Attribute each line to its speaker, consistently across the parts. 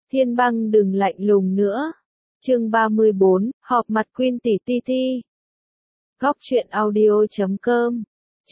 Speaker 1: Thiên Băng đừng lạnh lùng nữa. Chương 34, họp mặt Queen tỷ ti ti. Góc truyện audio.com.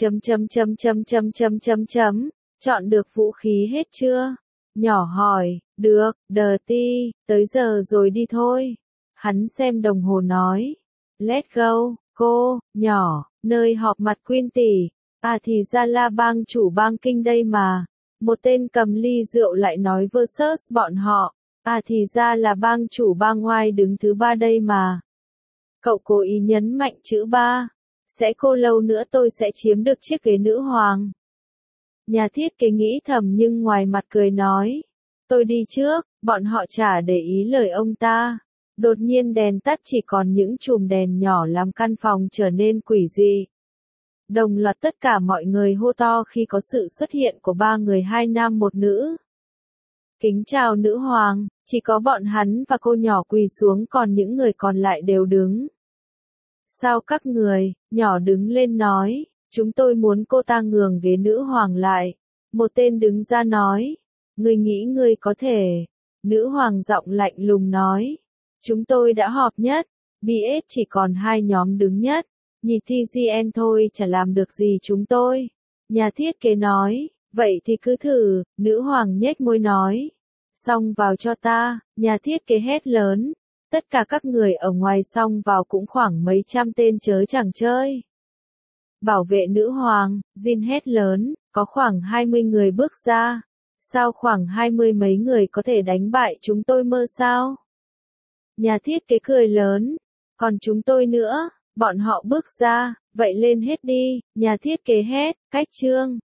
Speaker 1: Chọn được vũ khí hết chưa? Nhỏ hỏi, được, đờ ti, tới giờ rồi đi thôi. Hắn xem đồng hồ nói. Let's go, cô, nhỏ, nơi họp mặt Queen tỷ. À thì ra là bang chủ bang kinh đây mà. Một tên cầm ly rượu lại nói versus bọn họ. À thì ra là bang chủ bang ngoài đứng thứ 3 đây mà. Cậu cố ý nhấn mạnh chữ 3. Sẽ cô lâu nữa tôi sẽ chiếm được chiếc ghế nữ hoàng. Nhà thiết kế nghĩ thầm nhưng ngoài mặt cười nói. Tôi đi trước, bọn họ chả để ý lời ông ta. Đột nhiên đèn tắt chỉ còn những chùm đèn nhỏ làm căn phòng trở nên quỷ dị. Đồng loạt tất cả mọi người hô to khi có sự xuất hiện của 3 người 2 nam 1 nữ. Kính chào nữ hoàng, chỉ có bọn hắn và cô nhỏ quỳ xuống còn những người còn lại đều đứng. Sao các người, nhỏ đứng lên nói, chúng tôi muốn cô ta nhường ghế nữ hoàng lại. Một tên đứng ra nói, ngươi nghĩ ngươi có thể. Nữ hoàng giọng lạnh lùng nói, chúng tôi đã họp nhất, BS chỉ còn 2 nhóm đứng nhất, nhìn TGN thôi chả làm được gì chúng tôi. Nhà thiết kế nói, vậy thì cứ thử, nữ hoàng nhếch môi nói. Xong vào cho ta, nhà thiết kế hét lớn. Tất cả các người ở ngoài xong vào cũng khoảng mấy trăm tên chớ chẳng chơi. Bảo vệ nữ hoàng, Jin hét lớn, có khoảng 20 người bước ra. Sao khoảng 20 mấy người có thể đánh bại chúng tôi mơ sao? Nhà thiết kế cười lớn, còn chúng tôi nữa, bọn họ bước ra, vậy lên hết đi, nhà thiết kế hét, cách chương.